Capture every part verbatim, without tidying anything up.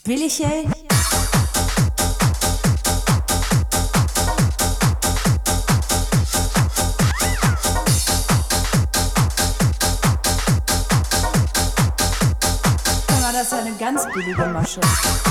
billig, ey. Hör mal, das ist ja eine ganz billige Masche.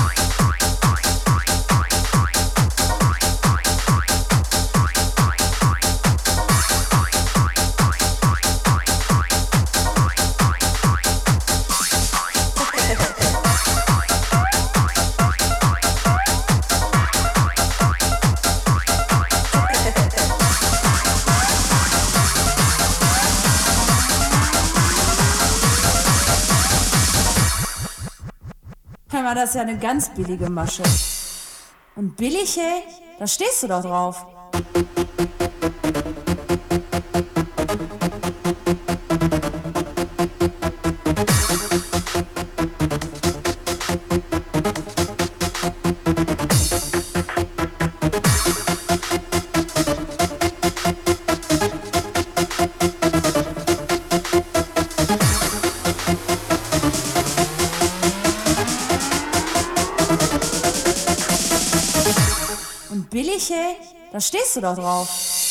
Hör mal, das ist ja eine ganz billige Masche. Und billig, ey? Da stehst du doch drauf. Billig, ey? Da stehst du doch drauf.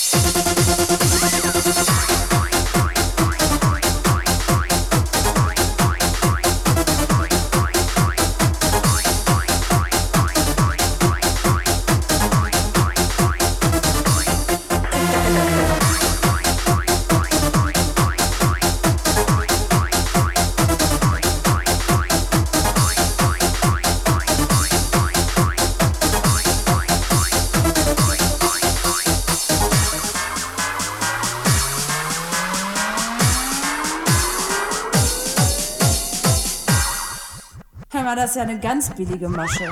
Hör mal, das ist ja eine ganz billige Masche.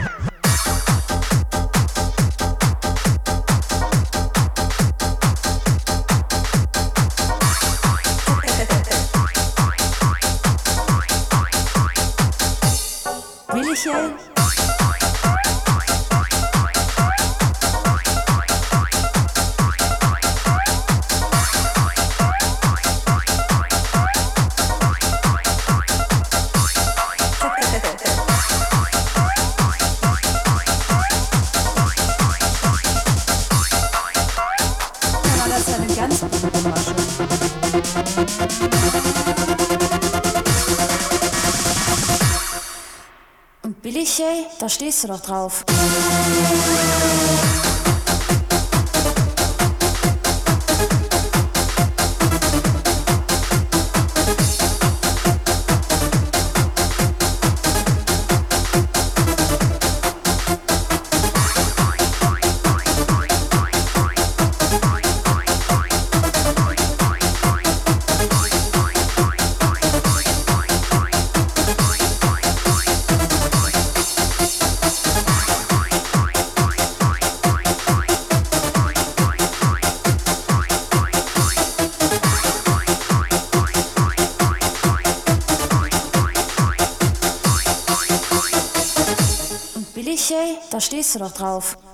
Billig, ey? Das ist eine ganz billige Masche. Und billig, ey? Da stehst du doch drauf. Billig, ey? Da stehst du doch drauf.